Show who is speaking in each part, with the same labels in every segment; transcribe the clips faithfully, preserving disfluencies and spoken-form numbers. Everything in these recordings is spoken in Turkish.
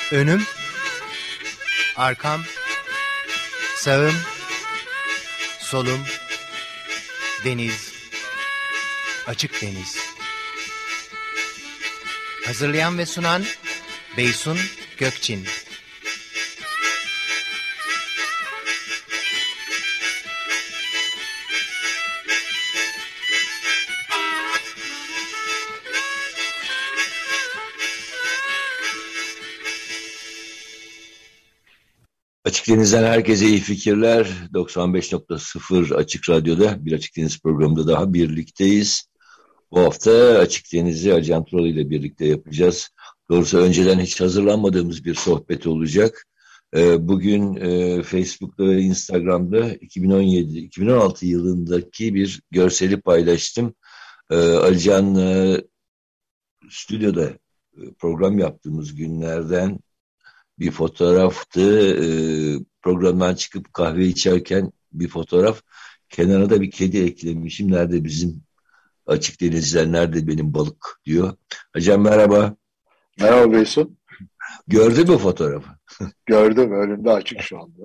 Speaker 1: Önüm, arkam, sağım, solum, deniz, açık deniz. Hazırlayan ve sunan Beysun Gökçin.
Speaker 2: Açık Deniz'den herkese iyi fikirler. doksan beş nokta sıfır Açık Radyo'da bir Açık Deniz programında daha birlikteyiz. Bu hafta Açık Deniz'i Ali Can Turalı ile birlikte yapacağız. Doğrusu önceden hiç hazırlanmadığımız bir sohbet olacak. Bugün Facebook'ta ve Instagram'da iki bin on yedi iki bin on altı yılındaki bir görseli paylaştım. Ali Can'la stüdyoda program yaptığımız günlerden bir fotoğraftı. Programdan çıkıp kahve içerken bir fotoğraf. Kenara da bir kedi eklemişim. Nerede bizim Açık Denizler, nerede benim balık diyor. Hocam merhaba.
Speaker 3: Merhaba Beysun.
Speaker 2: Gördün mü fotoğrafı?
Speaker 3: Gördüm. Önümde açık şu anda.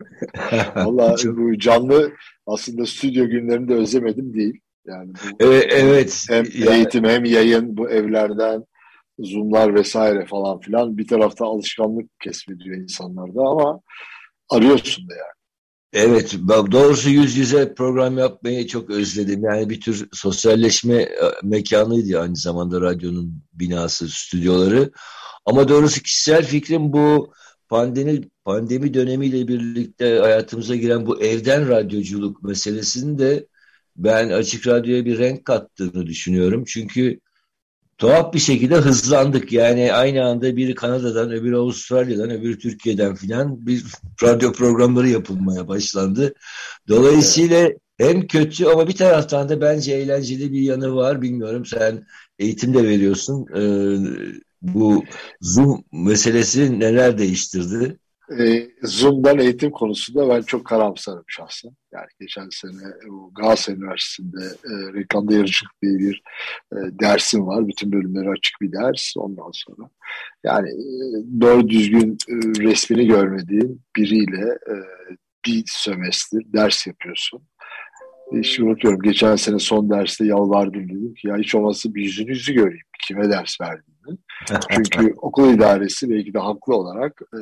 Speaker 3: Vallahi bu canlı aslında stüdyo günlerini de özlemedim değil. Yani bu,
Speaker 2: evet. evet.
Speaker 3: Hem
Speaker 2: yani...
Speaker 3: eğitim hem yayın bu evlerden Zoom'lar vesaire falan filan bir tarafta alışkanlık kesbediyor insanlarda ama arıyorsun da yani.
Speaker 2: Evet, doğrusu yüz yüze program yapmayı çok özledim. Yani bir tür sosyalleşme mekanıydı aynı zamanda radyonun binası, stüdyoları. Ama doğrusu kişisel fikrim bu pandemi pandemi dönemiyle birlikte hayatımıza giren bu evden radyoculuk meselesinin de ben Açık Radyo'ya bir renk kattığını düşünüyorum. Çünkü tuhaf bir şekilde hızlandık. Yani aynı anda biri Kanada'dan, öbürü Avustralya'dan, öbürü Türkiye'den filan bir radyo programları yapılmaya başlandı. Dolayısıyla hem kötü ama bir taraftan da bence eğlenceli bir yanı var. Bilmiyorum, sen eğitim de veriyorsun. Ee, bu Zoom meselesi neler değiştirdi?
Speaker 3: Ee, Zoom'dan eğitim konusunda ben çok karamsarım şahsen. Yani geçen sene o Galatasaray Üniversitesi'nde e, reklamda yarışık diye bir e, dersim var. Bütün bölümleri açık bir ders. Ondan sonra yani e, doğru düzgün e, resmini görmediğin biriyle e, bir sömestr ders yapıyorsun. Hiç unutuyorum. Geçen sene son derste yalvardım, dedim ki ya hiç olmazsa bir yüzünüzü göreyim. Kime ders verdiğini. Çünkü okul idaresi belki de haklı olarak e,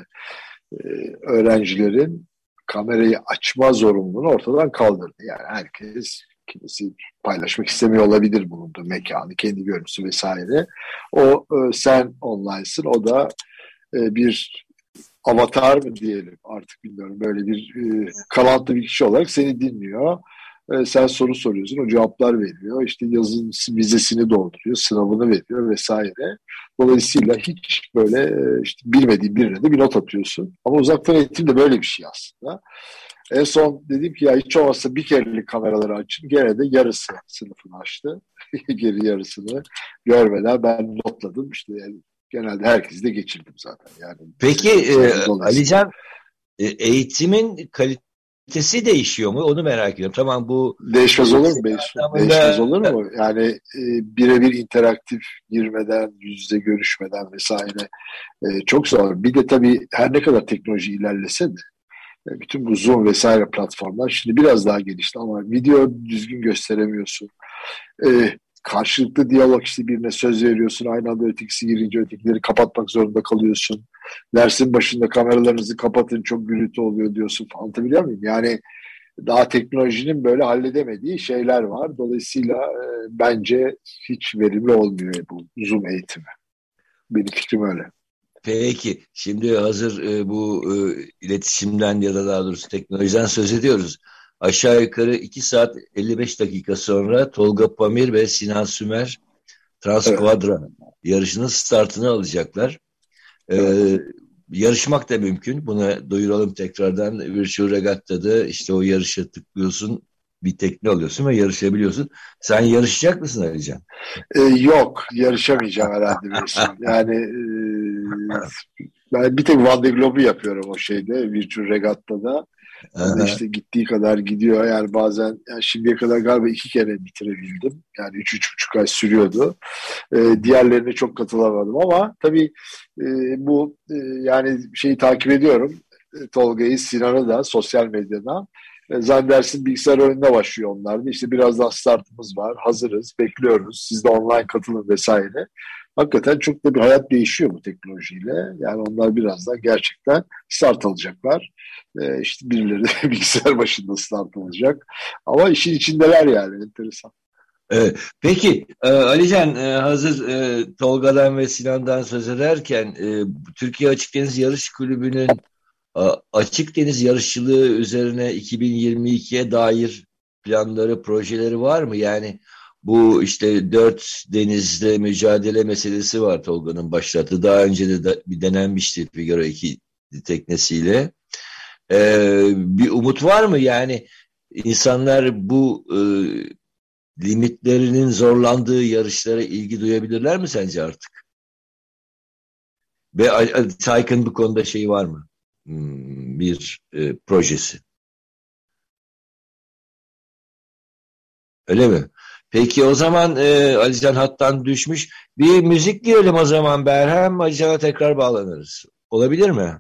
Speaker 3: e, öğrencilerin kamerayı açma zorunluluğunu ortadan kaldırdı. Yani herkes, kimisi paylaşmak istemiyor olabilir bulunduğu mekanı, kendi görüntüsü vesaire. O e, sen online'sın, o da e, bir avatar mı diyelim artık bilmiyorum, böyle bir e, kalantı bir kişi olarak seni dinliyor. E, sen soru soruyorsun, o cevaplar veriyor. İşte yazın vizesini dolduruyor, sınavını veriyor vesaire. Dolayısıyla hiç böyle e, işte bilmediğin birine de bir not atıyorsun. Ama uzaktan eğitim de böyle bir şey aslında. En son dedim ki ya hiç olmazsa bir kerelik kameraları açın. Gene de yarısı sınıfını açtı. Geri yarısını görmeden ben notladım. İşte yani genelde herkesi de geçirdim zaten. Yani
Speaker 2: peki e, Ali Can, e, eğitimin kalitesi değişiyor mu? Onu merak ediyorum. Tamam, bu
Speaker 3: değişmez olur mu? Değişmez olur mu? Yani e, birebir interaktif girmeden, yüz yüze görüşmeden vesaire e, çok zor. Bir de tabii her ne kadar teknoloji ilerlese de e, bütün bu Zoom vesaire platformlar şimdi biraz daha gelişti ama video düzgün gösteremiyorsun. E, karşılıklı diyalog, işte birine söz veriyorsun, aynı anda ötekisi girince ötekileri kapatmak zorunda kalıyorsun. Dersin başında kameralarınızı kapatın, çok gürültü oluyor diyorsun falan, anlatabiliyor muyum? Yani daha teknolojinin böyle halledemediği şeyler var. Dolayısıyla e, bence hiç verimli olmuyor bu Zoom eğitimi. Benim fikrim öyle.
Speaker 2: Peki, şimdi hazır e, bu e, iletişimden ya da daha doğrusu teknolojiden söz ediyoruz. Aşağı yukarı iki saat elli beş dakika sonra Tolga Pamir ve Sinan Sümer Transquadra evet. yarışının startını alacaklar. Ee, evet. Yarışmak da mümkün. Bunu duyuralım tekrardan. Virtual Regatta'da işte o yarışa tıklıyorsun, bir tekne alıyorsun ve yarışabiliyorsun. Sen yarışacak mısın Alican?
Speaker 3: Ee, yok, yarışamayacağım herhalde. Yani e, ben bir tek Van de Globe'u yapıyorum o şeyde, Virtual Regatta'da. O da işte gittiği kadar gidiyor. Yani bazen yani şimdiye kadar galiba iki kere bitirebildim. Yani üç, üç buçuk ay sürüyordu. Ee, diğerlerine çok katılamadım ama tabii e, bu e, yani şeyi takip ediyorum. E, Tolga'yı, Sinan'ı da sosyal medyadan. E, zannedersin bilgisayar oyununa başlıyor onlar da. İşte birazdan startımız var. Hazırız, bekliyoruz. Siz de online katılın vesaire. Hakikaten çok da bir hayat değişiyor bu teknolojiyle. Yani onlar birazdan gerçekten start alacaklar. Ee, işte birileri de bilgisayar başında start alacak. Ama işin içindeler yani, enteresan.
Speaker 2: Evet. Peki e, Alican, e, hazır e, Tolga'dan ve Sinan'dan söz ederken e, Türkiye Açık Deniz Yarış Kulübü'nün e, açık deniz yarışçılığı üzerine iki bin yirmi ikiye dair planları, projeleri var mı? Yani bu işte dört denizde mücadele meselesi var, Tolga'nın başlattığı. Daha önce de, de bir denenmişti Figaro iki teknesiyle. E, bir umut var mı? Yani insanlar bu e, limitlerinin zorlandığı yarışlara ilgi duyabilirler mi sence artık? Ve Tayk'ın bu konuda şeyi var mı? Hmm, bir e, projesi. Öyle mi? Peki o zaman e, Alican hattan düşmüş. Bir müzik diyelim o zaman Berhem. Alican'a tekrar bağlanırız. Olabilir mi?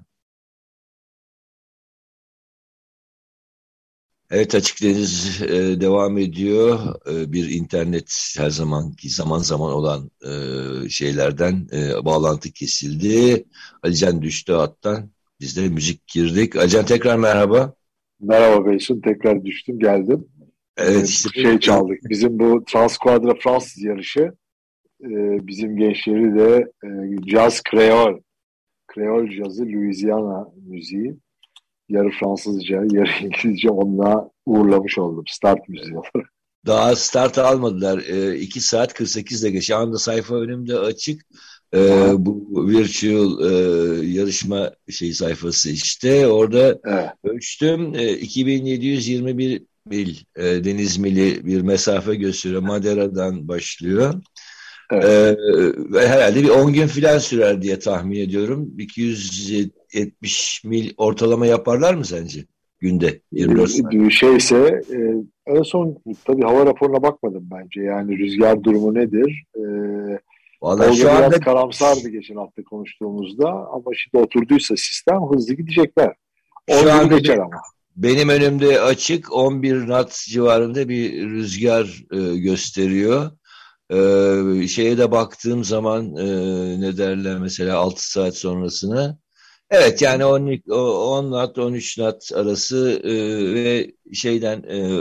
Speaker 2: Evet, Açık Deniz e, devam ediyor. E, bir internet her zamanki zaman zaman olan e, şeylerden e, bağlantı kesildi. Alican düştü hattan. Biz de müzik girdik. Alican tekrar merhaba.
Speaker 3: Merhaba Beysun, tekrar düştüm geldim.
Speaker 2: Evet
Speaker 3: Ee,
Speaker 2: işte.
Speaker 3: şey çaldık. Bizim bu Transquadra Fransız yarışı e, bizim gençleri de e, Jazz Creole, Creole cazı, Louisiana müziği. Yarı Fransızca, yarı İngilizce onunla uğurlamış oldum. Start müziği olarak.
Speaker 2: Daha start almadılar. E, iki saat kırk sekiz dakika. Şu anda sayfa önümde açık. E, bu virtual e, yarışma şey sayfası işte. Orada
Speaker 3: Evet.
Speaker 2: ölçtüm. E, iki bin yedi yüz yirmi bir mil e, deniz mili bir mesafe gösteriyor. Madeira'dan başlıyor. Evet. E, herhalde bir on gün filan sürer diye tahmin ediyorum. iki yüz yetmiş mil ortalama yaparlar mı sence? Günde yirmi dört saat.
Speaker 3: Bir şeyse e, en son tabii hava raporuna bakmadım bence. Yani rüzgar durumu nedir? E,
Speaker 2: Vallahi şu anda
Speaker 3: biraz karamsardı geçen hafta konuştuğumuzda ama şimdi oturduysa sistem hızlı gidecekler.
Speaker 2: Şu anda
Speaker 3: geçer ama.
Speaker 2: Benim önümde açık on bir knot civarında bir rüzgar e, gösteriyor. E, şeye de baktığım zaman e, ne derler mesela altı saat sonrasına. Evet yani on, on knot on üç knot arası e, ve şeyden e,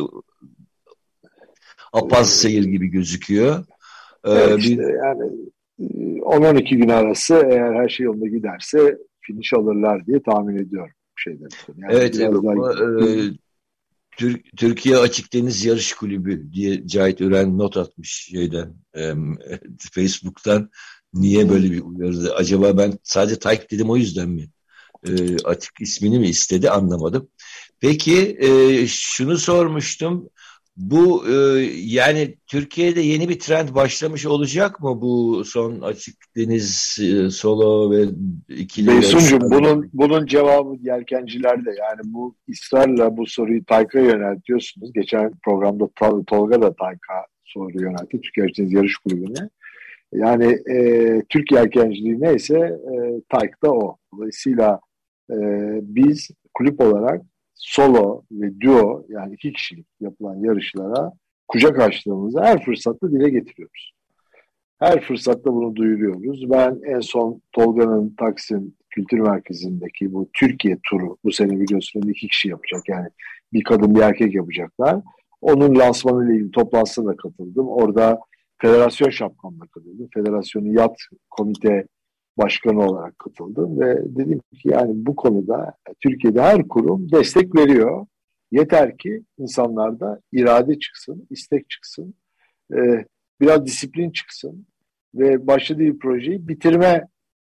Speaker 2: apaz seyir gibi gözüküyor. E,
Speaker 3: evet işte
Speaker 2: bir,
Speaker 3: yani on on iki gün arası eğer her şey yolunda giderse finish alırlar diye tahmin ediyorum. Şeyden. Yani
Speaker 2: evet
Speaker 3: biraz
Speaker 2: e,
Speaker 3: daha...
Speaker 2: e, Türk, Türkiye Açık Deniz Yarış Kulübü diye Cahit Ören not atmış şeyden e, Facebook'tan. Niye böyle bir uyarı? Acaba ben sadece Tayk dedim o yüzden mi? E, açık ismini mi istedi anlamadım. Peki e, şunu sormuştum. Bu e, yani Türkiye'de yeni bir trend başlamış olacak mı bu son açık deniz e, solo ve ikili
Speaker 3: Beysuncuğum bunun bunun cevabı yelkencilerde. Yani bu ısrarla bu soruyu Tayk'a yöneltiyorsunuz. Geçen programda Tolga da Tayk'a soru yöneltti. Türkiye Açık Deniz Yarış Kulübü'ne. Yani e, Türk yelkenciliği neyse e, Tayk da o. Dolayısıyla e, biz kulüp olarak solo ve duo yani iki kişilik yapılan yarışlara kucak açtığımızı her fırsatta dile getiriyoruz. Her fırsatta bunu duyuruyoruz. Ben en son Tolga'nın Taksim Kültür Merkezi'ndeki bu Türkiye turu, bu sene biliyorsunuz iki kişi yapacak. Yani bir kadın bir erkek yapacaklar. Onun lansmanıyla ilgili toplantısına da katıldım. Orada federasyon şapkamla katıldım. Federasyonun yat komite başkanı olarak katıldım ve dedim ki yani bu konuda Türkiye'de her kurum destek veriyor. Yeter ki insanlarda irade çıksın, istek çıksın, ee, biraz disiplin çıksın ve başladığı bir projeyi bitirme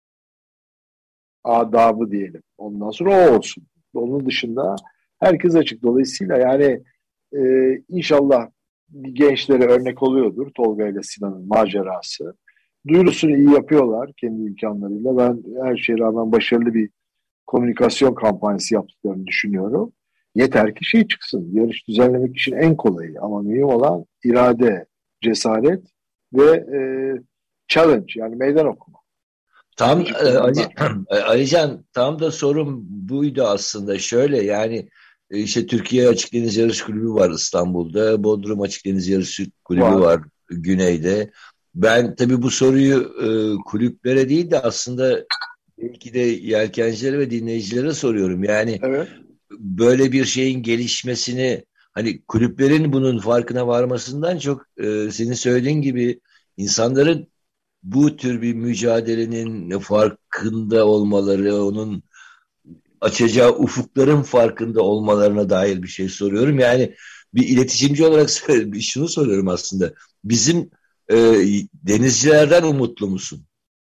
Speaker 3: adabı diyelim. Ondan sonra o olsun. Onun dışında herkes açık. Dolayısıyla yani e, inşallah gençlere örnek oluyordur Tolga ile Sinan'ın macerası. Duyurusunu iyi yapıyorlar kendi imkanlarıyla. Ben her şeye rağmen başarılı bir komünikasyon kampanyası yaptıklarını düşünüyorum. Yeter ki şey çıksın. Yarış düzenlemek için en kolayı ama mühim olan irade, cesaret ve e, challenge, yani meydan okuma.
Speaker 2: Tam e, Ali, Alican, tam da sorum buydu aslında. Şöyle yani e, işte Türkiye Açık Deniz Yarış Kulübü var İstanbul'da. Bodrum Açık Deniz Yarış Kulübü var, var Güney'de. Ben tabii bu soruyu e, kulüplere değil de aslında belki de yelkencilere ve dinleyicilere soruyorum. Yani
Speaker 3: evet.
Speaker 2: Böyle bir şeyin gelişmesini, hani kulüplerin bunun farkına varmasından çok e, senin söylediğin gibi insanların bu tür bir mücadelenin farkında olmaları, onun açacağı ufukların farkında olmalarına dair bir şey soruyorum. Yani bir iletişimci olarak şunu soruyorum aslında. Bizim e, denizcilerden umutlu musun?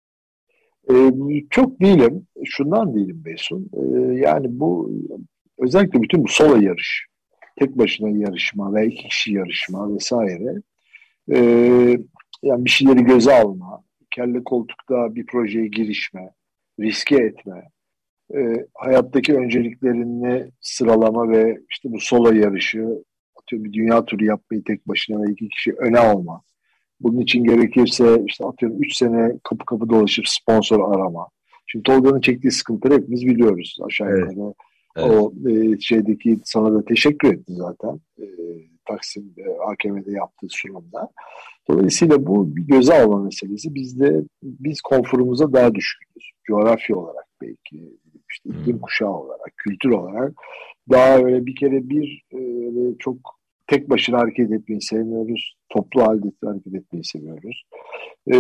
Speaker 3: Ee, çok değilim. Şundan değilim Beysun. Ee, yani bu özellikle bütün bu solo yarış, tek başına yarışma ve iki kişi yarışma vesaire. Ee, yani bir şeyleri göze alma, kelle koltukta bir projeye girişme, riske etme, e, hayattaki önceliklerini sıralama ve işte bu solo yarışı, atıyorum bir dünya turu yapmayı tek başına ve iki kişi öne alma. Bunun için gerekirse işte atıyorum üç sene kapı kapı dolaşıp sponsor arama. Şimdi Tolga'nın çektiği sıkıntıları hepimiz biliyoruz aşağı yukarı. Evet. Evet. O e, şeydeki sana da teşekkür etti zaten. E, Taksim e, A K M'de yaptığı sunumda. Dolayısıyla bu bir göze alma meselesi. Biz de biz konforumuza daha düşkünüz. Coğrafya olarak belki, işte iklim kuşağı olarak, kültür olarak daha öyle bir kere bir e, çok tek başına hareket etmeyi sevmiyoruz. Toplu halde hareket etmeyi seviyoruz. E,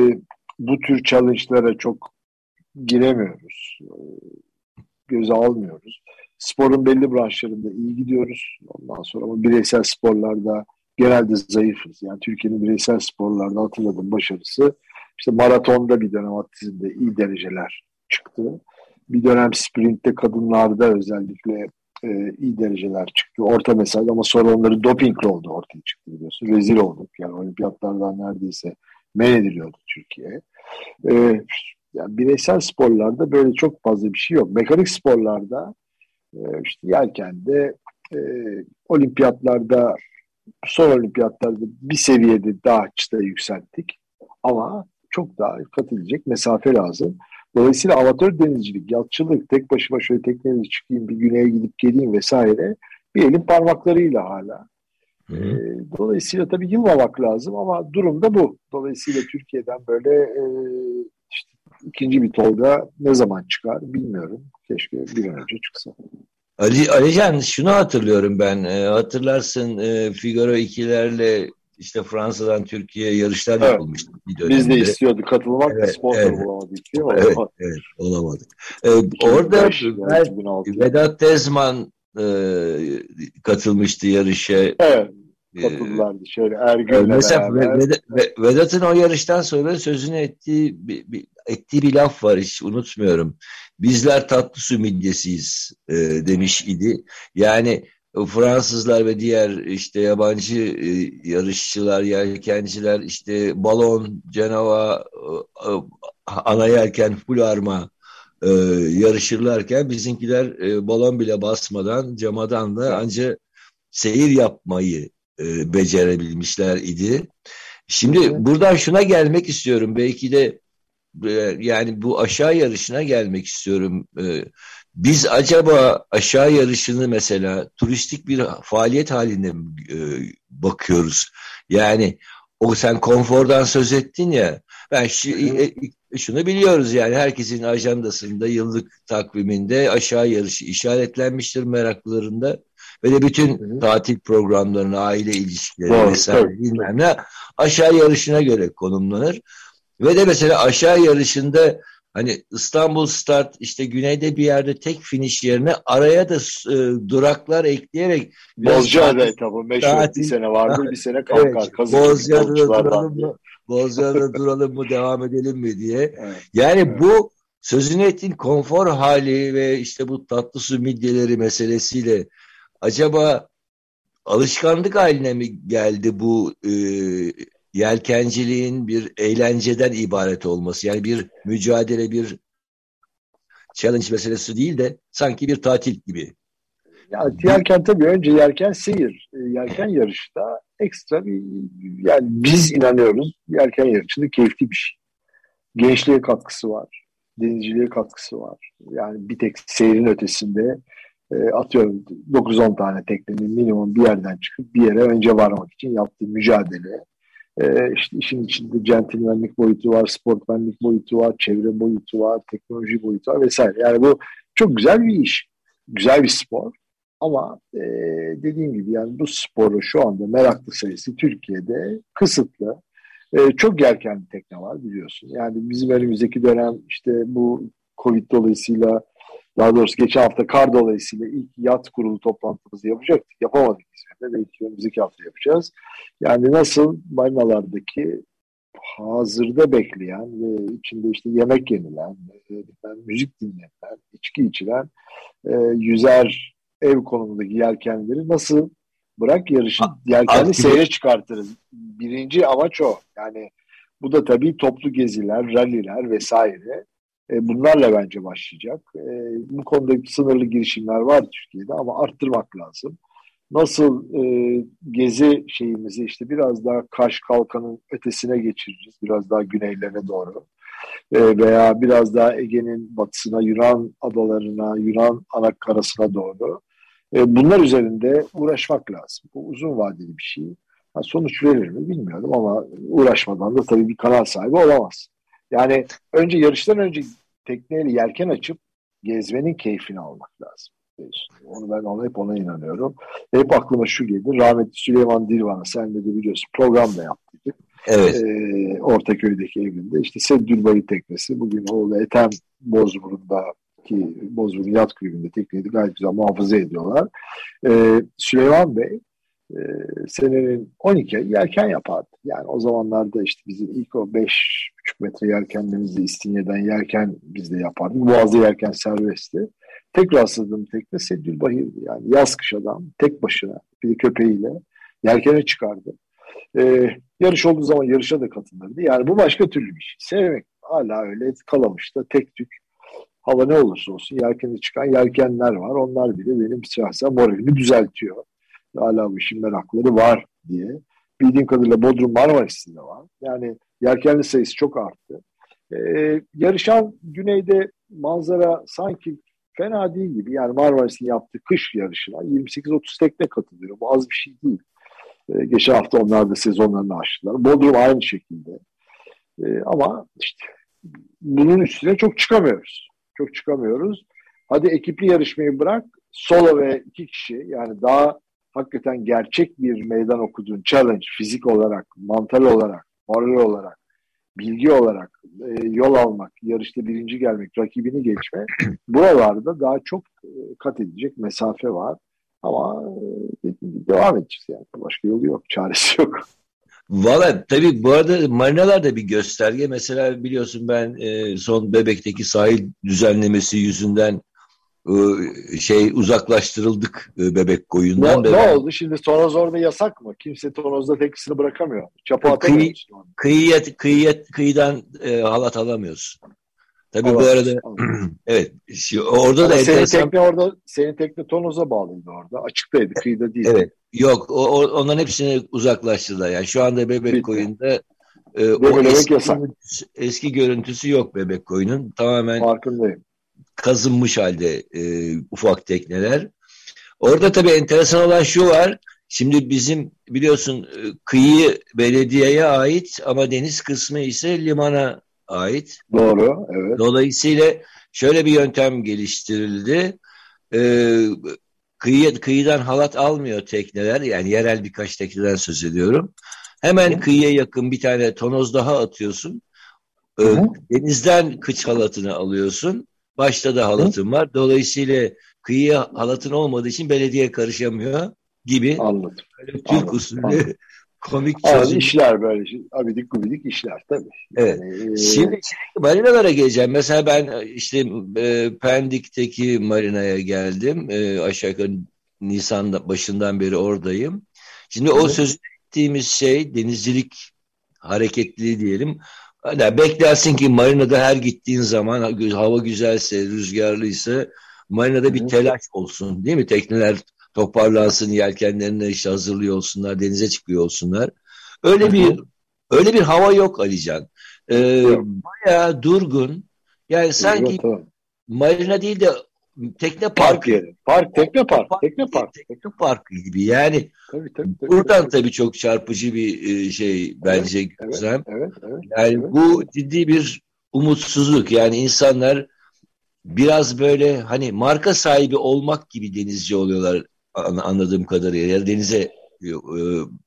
Speaker 3: bu tür challenge'lara çok giremiyoruz. E, göze almıyoruz. Sporun belli branşlarında iyi gidiyoruz. Ondan sonra ama bireysel sporlarda genelde zayıfız. Yani Türkiye'nin bireysel sporlarda hatırladığım başarısı işte maratonda bir dönem atletizmde iyi dereceler çıktı. Bir dönem sprintte kadınlarda özellikle e, iyi dereceler çıktı. Orta mesafe ama sonra onları dopingle oldu ortaya çıktı biliyorsun. Rezil olduk. Yani olimpiyatlardan neredeyse men ediliyordu Türkiye. E, yani bireysel sporlarda böyle çok fazla bir şey yok. Mekanik sporlarda e, işte yelkende e, olimpiyatlarda son olimpiyatlarda bir seviyede daha çıta yükselttik. Ama çok daha kat edilecek mesafe lazım. Dolayısıyla amatör denizcilik, yatçılık, tek başıma şöyle tekneyle çıkayım, bir güneye gidip geleyim vesaire bir elin parmaklarıyla hala. E, dolayısıyla tabii yılmamak lazım ama durum da bu. Dolayısıyla Türkiye'den böyle e, işte ikinci bir Tolga ne zaman çıkar bilmiyorum. Keşke bir an önce çıksa.
Speaker 2: Ali Alican, şunu hatırlıyorum ben. E, hatırlarsın e, Figaro ikilerle işte Fransa'dan Türkiye'ye yarışlar evet. yapılmıştı bir dönemde.
Speaker 3: Biz de istiyorduk katılmak da evet, sponsor evet. bulamadık. Değil mi?
Speaker 2: Evet, evet, olamadık. E, orada ben, Vedat Tezman e, katılmıştı yarışa.
Speaker 3: Evet. Katıldılardı şöyle Ergün'le
Speaker 2: mesela Vedat, Vedat'ın o yarıştan sonra sözünü ettiği bir, bir, ettiği bir laf var, hiç unutmuyorum. Bizler tatlı su midyesiyiz e, demiş idi. Yani Fransızlar ve diğer işte yabancı e, yarışçılar, yelkenciler işte balon, Cenova, e, ana yelken, full arma e, yarışırlarken bizimkiler e, balon bile basmadan camadan da ancak seyir yapmayı e, becerebilmişler idi. Şimdi evet. buradan şuna gelmek istiyorum. Belki de e, yani bu aşağı yarışına gelmek istiyorum. E, biz acaba aşağı yarışını mesela turistik bir faaliyet halinde mi e, bakıyoruz? Yani o sen konfordan söz ettin ya. Ben şu, e, şunu biliyoruz yani herkesin ajandasında, yıllık takviminde aşağı yarışı işaretlenmiştir meraklılarında. Ve de bütün hı hı. tatil programlarını, aile ilişkileri Doğru, vesaire bilmem ne aşağı yarışına göre konumlanır. Ve de mesela aşağı yarışında hani İstanbul Start işte güneyde bir yerde tek finish yerine araya da e, duraklar ekleyerek
Speaker 3: Bozcaada etabı meşhur tatil, bir sene vardır bir sene kalkar. Evet,
Speaker 2: Bozcaada'da duralım mı? Bozcaada'da duralım mı devam edelim mi diye. Evet, yani evet. bu sözünü ettiğin konfor hali ve işte bu tatlı su midyeleri meselesiyle acaba alışkanlık haline mi geldi bu e, yelkenciliğin bir eğlenceden ibaret olması? Yani bir mücadele, bir challenge meselesi değil de sanki bir tatil gibi.
Speaker 3: Yani yelken tabii önce yelken seyir. E, yelken yarışı da ekstra bir, yani biz inanıyoruz yelken yarışında keyifli bir şey. Gençliğe katkısı var. Denizciliğe katkısı var. Yani bir tek seyrin ötesinde e, atıyorum dokuz on tane teknenin minimum bir yerden çıkıp bir yere önce varmak için yaptığı mücadele. E, işte işin içinde centilmenlik boyutu var, sportmenlik boyutu var, çevre boyutu var, teknoloji boyutu var vesaire. Yani bu çok güzel bir iş. Güzel bir spor. Ama e, dediğim gibi yani bu sporu şu anda meraklı sayısı Türkiye'de kısıtlı. E, çok yelkenli tekne var biliyorsun. Yani bizim önümüzdeki dönem işte bu Covid dolayısıyla, daha doğrusu geçen hafta kar dolayısıyla ilk yat kurulu toplantımızı yapacaktık. Yapamadık İzmir'de. Belki önümüzdeki hafta yapacağız. Yani nasıl marinalardaki hazırda bekleyen ve içinde işte yemek yenilen, e, müzik dinlenen, içki içilen e, yüzer ev konumundaki yelkenleri nasıl bırak yarışı yelkenli seyre çıkartırız. Birinci amaç o. Yani bu da tabii toplu geziler, ralliler vesaire. E, bunlarla bence başlayacak. E, bu konuda sınırlı girişimler var Türkiye'de ama arttırmak lazım. Nasıl e, gezi şeyimizi işte biraz daha Kaş Kalkan'ın ötesine geçireceğiz. Biraz daha güneylerine doğru. E, veya biraz daha Ege'nin batısına, Yunan adalarına, Yunan ana karasına doğru. E, bunlar üzerinde uğraşmak lazım. Bu uzun vadeli bir şey. Ha, sonuç verir mi bilmiyorum ama uğraşmadan da tabii bir kanal sahibi olamaz. Yani önce yarıştan önce tekneyle yelken açıp gezmenin keyfini almak lazım. Onu ben ona hep ona inanıyorum. Hep aklıma şu gelir. Rahmetli Süleyman Dilvan'a sen de biliyorsun program da yaptık.
Speaker 2: Evet.
Speaker 3: Ee, Ortaköy'deki evinde. İşte Seddülbari teknesi. Bugün oğlu Ethem Bozburun'da ki Bozburun Yat Kulübü'nde tekneyi gayet güzel muhafaza ediyorlar. Ee, Süleyman Bey e, senenin on iki ayı yelken yapardı. Yani o zamanlarda işte bizim ilk o beş buçuk metre yelkenlerimizi İstinye'den yelken biz de yapardık. Boğaz'da yelken serbestti. Tek rastladığım tekne Seddülbahir'di. Yani yaz kış adam tek başına bir de köpeğiyle yelkene çıkardı. Ee, yarış olduğu zaman yarışa da katılırdı. Yani bu başka türlü bir şey. Sevmek hala öyle kalamışta tek tük. Hava ne olursa olsun yelkene çıkan yelkenler var. Onlar bile benim şahsen moralimi düzeltiyor. Hala bu işin merakları var diye. Bildiğim kadarıyla Bodrum Marmaris'te de var. Yani yelkenli sayısı çok arttı. Ee, yarışan güneyde manzara sanki fena değil gibi. Yani Marmaris'in yaptığı kış yarışına yirmi sekiz otuz tekne katılıyor. Bu az bir şey değil. Ee, geçen hafta onlar da sezonlarını açtılar. Bodrum aynı şekilde. Ee, ama işte bunun üstüne çok çıkamıyoruz. Çok çıkamıyoruz. Hadi ekipli yarışmayı bırak. Solo ve iki kişi yani daha hakikaten gerçek bir meydan okuduğun challenge fizik olarak, mantal olarak, moral olarak, bilgi olarak e, yol almak, yarışta birinci gelmek, rakibini geçme buralarda daha çok e, kat edecek mesafe var. Ama e, devam edeceğiz yani. Başka yolu yok, çaresi yok.
Speaker 2: Valla tabii bu arada marinalar da bir gösterge. Mesela biliyorsun ben e, son Bebek'teki sahil düzenlemesi yüzünden e, şey uzaklaştırıldık e, Bebek koyundan.
Speaker 3: Ne, ne oldu? Şimdi tonoz orada yasak mı? Kimse tonozda tekisini bırakamıyor. Çapa atamıyor.
Speaker 2: Kıyı, kıyıya, kıyıya, kıyıdan e, halat alamıyorsun. Tabii
Speaker 3: Allah
Speaker 2: bu arada evet orada
Speaker 3: ama
Speaker 2: da
Speaker 3: senin
Speaker 2: enteresan...
Speaker 3: tekne orada senin tekne tonoza bağlıydı orada. Açıktaydı, kıyıda değil.
Speaker 2: Evet. Yok o, o, onların hepsini uzaklaştırdılar. Yani şu anda Bebek
Speaker 3: Bitti.
Speaker 2: koyunda e, o eski,
Speaker 3: yasak.
Speaker 2: eski görüntüsü yok Bebek koyunun. Tamamen
Speaker 3: farkındayım.
Speaker 2: Kazınmış halde e, ufak tekneler. Orada tabii enteresan olan şu var. Şimdi bizim biliyorsun kıyı belediyeye ait ama deniz kısmı ise limana ait.
Speaker 3: Doğru, evet.
Speaker 2: Dolayısıyla şöyle bir yöntem geliştirildi. Ee, kıyı, kıyıdan halat almıyor tekneler. Yani yerel birkaç tekneden söz ediyorum. Hemen Hı. kıyıya yakın bir tane tonoz daha atıyorsun. Ee, denizden kıç halatını alıyorsun. Başta da halatın Hı. var. Dolayısıyla kıyıya halatın olmadığı için belediye karışamıyor gibi.
Speaker 3: Anladım.
Speaker 2: Böyle Türk
Speaker 3: Anladım.
Speaker 2: usulü
Speaker 3: Anladım.
Speaker 2: komik
Speaker 3: çözüm.
Speaker 2: Abi
Speaker 3: işler böyle abidik gubidik işler tabii.
Speaker 2: Evet. Yani, şimdi e... marinalara geleceğim. Mesela ben işte e, Pendik'teki marinaya geldim. E, aşağı yukarı Nisan başından beri oradayım. Şimdi o söz ettiğimiz şey denizcilik hareketliliği diyelim. Hala beklersin ki marinada her gittiğin zaman hava güzelse, rüzgarlıysa marinada
Speaker 3: Hı
Speaker 2: bir
Speaker 3: hı.
Speaker 2: telaş olsun, değil mi? Tekneler toparlansın, yelkenlerini işte hazırlıyor olsunlar, denize çıkıyor olsunlar.
Speaker 3: Hı
Speaker 2: Öyle bir
Speaker 3: hı.
Speaker 2: öyle bir hava yok Alican. Ee,
Speaker 3: Yok.
Speaker 2: bayağı durgun. Yani
Speaker 3: Evet,
Speaker 2: sanki
Speaker 3: evet.
Speaker 2: marina değil de tekne
Speaker 3: Park
Speaker 2: parkı,
Speaker 3: yeri. Park, tekne park.
Speaker 2: otopark
Speaker 3: Tekne
Speaker 2: değil,
Speaker 3: park.
Speaker 2: tekne parkı gibi. Yani
Speaker 3: Tabii tabii tabii tabii.
Speaker 2: buradan
Speaker 3: tabii.
Speaker 2: tabii çok çarpıcı bir e, şey
Speaker 3: Evet,
Speaker 2: bence
Speaker 3: evet,
Speaker 2: gözlem.
Speaker 3: evet, evet,
Speaker 2: Yani
Speaker 3: evet,
Speaker 2: bu
Speaker 3: evet.
Speaker 2: ciddi bir umutsuzluk. Yani insanlar biraz böyle hani marka sahibi olmak gibi denizci oluyorlar an- anladığım kadarıyla. Ya da denize e, e,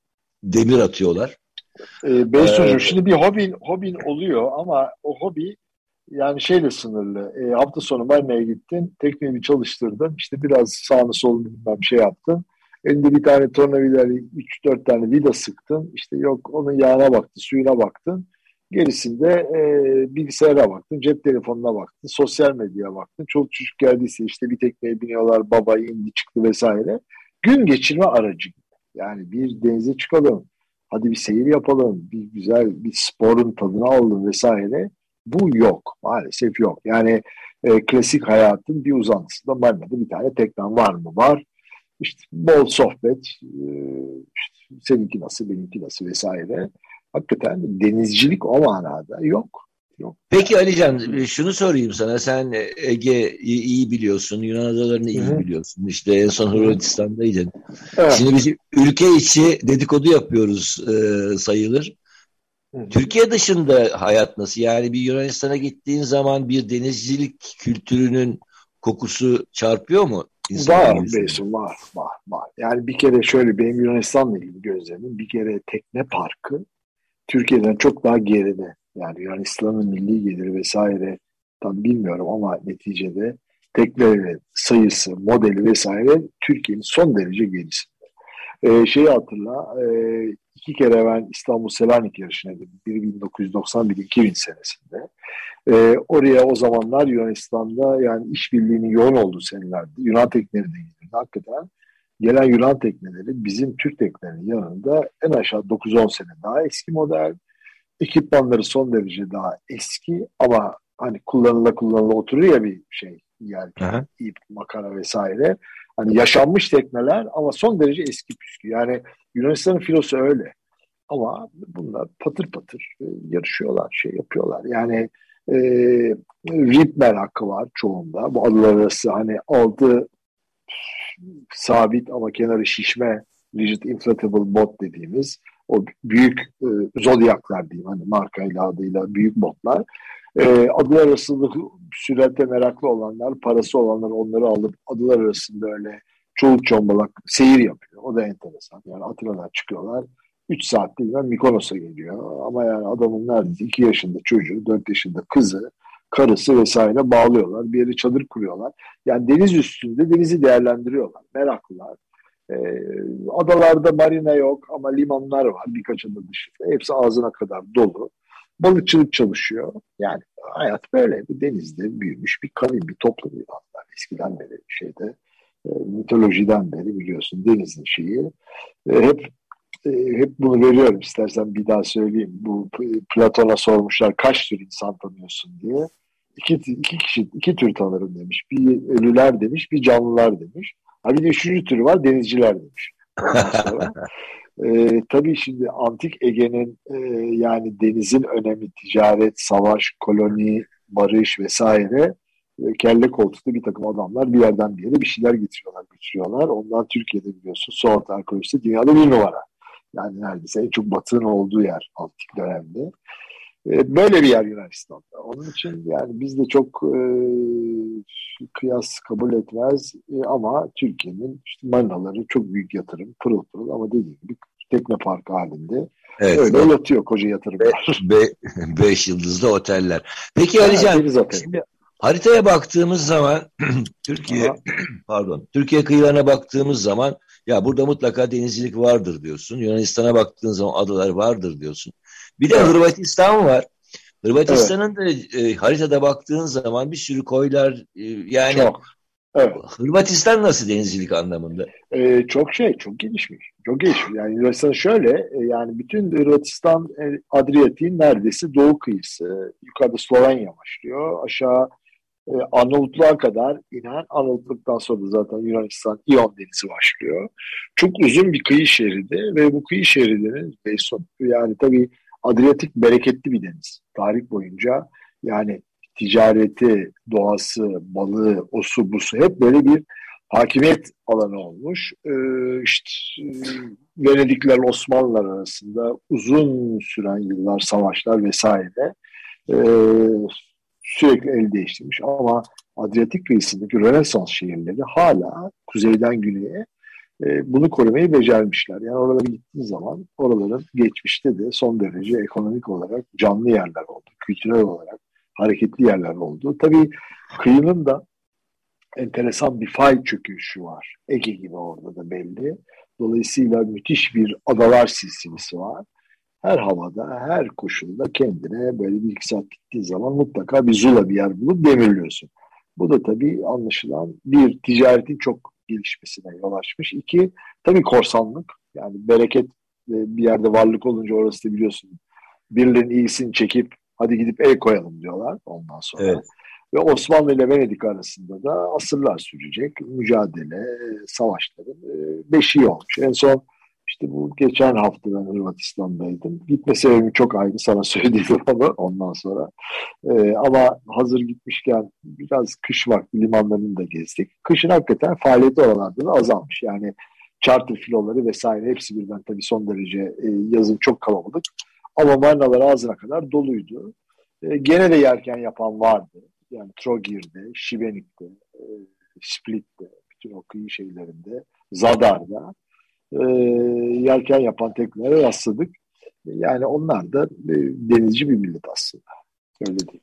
Speaker 2: demir atıyorlar.
Speaker 3: Ee,
Speaker 2: Ee,
Speaker 3: Beysuncuğum, şimdi bir hobin, hobin oluyor ama o hobi yani şeyle sınırlı. E, hafta sonu marinaya gittin, tekneyi bir çalıştırdın, işte biraz sağını solunu bilmem şey yaptın. Elinde bir tane tornavidayla üç dört tane vida sıktın. İşte yok onun yağına baktın, suyuna baktın. Gerisinde e, bilgisayara baktın, cep telefonuna baktın, sosyal medyaya baktın. Çoluk çocuk geldiyse işte bir tekneye biniyorlar, baba indi çıktı vesaire. Gün geçirme aracı gibi. Yani bir denize çıkalım, hadi bir seyir yapalım, bir güzel bir sporun tadını alalım vesaire. Bu yok. Maalesef yok. Yani e, klasik hayatın bir uzantısında Marina'da bir tane teknen var mı? Var. İşte bol sohbet, e, işte seninki nasıl, benimki nasıl vesaire. Hakikaten denizcilik o manada yok. Yok.
Speaker 2: peki
Speaker 3: Yani.
Speaker 2: Alican, e, şunu sorayım sana. Sen e, Ege'yi iyi biliyorsun, Yunan adalarını
Speaker 3: Hı
Speaker 2: iyi
Speaker 3: hı.
Speaker 2: biliyorsun. İşte en son
Speaker 3: Hı hı.
Speaker 2: Hırvatistan'daydın.
Speaker 3: Evet.
Speaker 2: Şimdi biz ülke içi dedikodu yapıyoruz e, sayılır.
Speaker 3: Hı hı.
Speaker 2: Türkiye dışında hayat nasıl? Yani bir Yunanistan'a gittiğin zaman bir denizcilik kültürünün kokusu çarpıyor mu insanın
Speaker 3: Var
Speaker 2: yüzüne?
Speaker 3: Beysun, var, var, var. Yani bir kere şöyle, benim Yunanistan'la ilgili gözlemim, bir kere tekne parkı Türkiye'den çok daha geride. Yani Yunanistan'ın milli geliri vesaire tam bilmiyorum ama neticede tekne sayısı, modeli vesaire Türkiye'nin son derece gerisinde. Ee, şeyi hatırla, e, iki kere ben İstanbul Selanik yarışına gittim. Biri bin dokuz yüz doksan bir iki bin senesinde. Ee, oraya o zamanlar Yunanistan'da yani işbirliğinin yoğun olduğu senelerde Yunan tekneleri de gelirdi. Hakikaten gelen Yunan tekneleri bizim Türk teknelerinin yanında en aşağı dokuz on sene daha eski model. Ekipmanları son derece daha eski ama hani kullanıla kullanıla oturuyor ya bir şey, yelken,
Speaker 2: Aha.
Speaker 3: ip, makara vesaire. Hani yaşanmış tekneler ama son derece eski püskü. Yani Yunanistan'ın filosu öyle. Ama bunlar patır patır e, yarışıyorlar, şey yapıyorlar. Yani e, rip merakı var çoğunda. Bu adalar arası hani altı sabit ama kenarı şişme rigid inflatable bot dediğimiz o büyük e, zodyaklar diyeyim, hani markayla adıyla büyük botlar. E, adalar arasında sürate meraklı olanlar, parası olanlar onları alıp adalar arasında öyle çoluk çombalak seyir yapıyor. O da enteresan. Yani Atina'dan çıkıyorlar. Üç saatte bilmem Mikonos'a geliyor. Ama yani adamın neredeyse iki yaşında çocuğu, dört yaşında kızı, karısı vesaire bağlıyorlar. Bir yere çadır kuruyorlar. Yani deniz üstünde denizi değerlendiriyorlar. Meraklılar. Ee, adalarda marina yok ama limanlar var birkaç ada dışında. Hepsi ağzına kadar dolu. Balıkçılık çalışıyor. Yani hayat böyle. Bu denizde büyümüş bir kavim, bir toplum. İnsanlar eskiden beri şeyde e, mitolojiden beri biliyorsun denizin şeyi. E, hep e, hep bunu veriyorum. İstersen bir daha söyleyeyim. Bu Platon'a sormuşlar kaç tür insan tanıyorsun diye. İki, iki kişi, iki tür tanırım demiş. Bir ölüler demiş, bir canlılar demiş. Ha bir de üçüncü türü var, denizciler demiş. Ondan sonra e, tabii şimdi Antik Ege'nin e, yani denizin önemi, ticaret, savaş, koloni, barış vesaire e, kelle koltukta bir takım adamlar bir yerden bir yere bir şeyler getiriyorlar, götürüyorlar. Ondan Türkiye'de biliyorsun Suat arkeolojisi dünyada bir numara. Yani neredeyse en çok batığın olduğu yer antik dönemde. E, böyle bir yer Yunanistan'da. Onun için yani biz de çok e, kıyas kabul etmez e, ama Türkiye'nin işte marinaları çok büyük yatırım, pırıl pırıl ama dediğim gibi tekne parkı halinde
Speaker 2: Evet,
Speaker 3: öyle
Speaker 2: o
Speaker 3: yatıyor koca
Speaker 2: be,
Speaker 3: yatırımlar.
Speaker 2: be, beş yıldızlı oteller. Peki
Speaker 3: Ha,
Speaker 2: Alican,
Speaker 3: deniz oteli.
Speaker 2: şimdi haritaya baktığımız zaman Türkiye,
Speaker 3: Aha,
Speaker 2: pardon, Türkiye kıyılarına baktığımız zaman ya burada mutlaka denizcilik vardır diyorsun. Yunanistan'a baktığın zaman adalar vardır diyorsun. Bir de
Speaker 3: evet,
Speaker 2: Hırvatistan var.
Speaker 3: evet,
Speaker 2: Hırvatistan'ın da e, haritada baktığın zaman bir sürü koylar e, yani
Speaker 3: çok. Evet.
Speaker 2: Hırvatistan nasıl denizcilik anlamında?
Speaker 3: Ee, çok şey, çok gelişmiş. Çok gelişmiş. Yani Yunanistan şöyle, e, yani bütün Hırvatistan, e, Adriyatik'in neredeyse doğu kıyısı, yukarıda Slovenya başlıyor, aşağı e, Arnavutluğa kadar inen, Arnavutluk'tan sonra da zaten Yunanistan İon Denizi başlıyor. Çok uzun bir kıyı şeridi ve bu kıyı şeridinin Beysun, yani tabii Adriyatik bereketli bir deniz. Tarih boyunca yani ticareti, doğası, balığı, osu, busu hep böyle bir hakimiyet alanı olmuş. Ee, işte e, Venedikler, Osmanlılar arasında uzun süren yıllar savaşlar vesaire e, sürekli el değiştirmiş. Ama Adriyatik kıyısındaki Rönesans şehirleri hala kuzeyden güneye e, bunu korumayı becermişler. Yani oralara gittiğin zaman oraların geçmişte de son derece ekonomik olarak canlı yerler oldu. Kültürel olarak hareketli yerler oldu. Tabii kıyının da enteresan bir fay çöküşü var. Ege gibi orada da belli. Dolayısıyla müthiş bir adalar silsilesi var. Her havada, her koşulda kendine böyle bir iki saat gittiği zaman mutlaka bir zula bir yer bulup demirliyorsun. Bu da tabii anlaşılan bir ticaretin çok gelişmesine yol açmış. İki, tabii korsanlık. Yani bereket bir yerde varlık olunca orası da biliyorsun. Birilerinin iyisini çekip hadi gidip el koyalım diyorlar ondan sonra.
Speaker 2: Evet.
Speaker 3: Ve Osmanlı ile Venedik arasında da asırlar sürecek mücadele, savaşların beşiği olmuş. En son işte bu geçen hafta ben Hırvatistan'daydım. Gitme sebebim çok ayrı, sana söyledim onu ondan sonra. Ee, ama hazır gitmişken biraz kış vakti limanlarını da gezdik. Kışın hakikaten faaliyeti oralarda da azalmış. Yani charter filoları vesaire hepsi birden tabii son derece e, yazın çok kalabalık. Ama marinalar ağzına kadar doluydu. E, gene de yelken yapan vardı. Yani Trogir'de, Şibenik'te, e, Split'te, bütün o kıyı şeylerinde, Zadar'da e, yelken yapan teknelere rastladık. Yani onlar da e, denizci bir millet aslında. Öyle değil.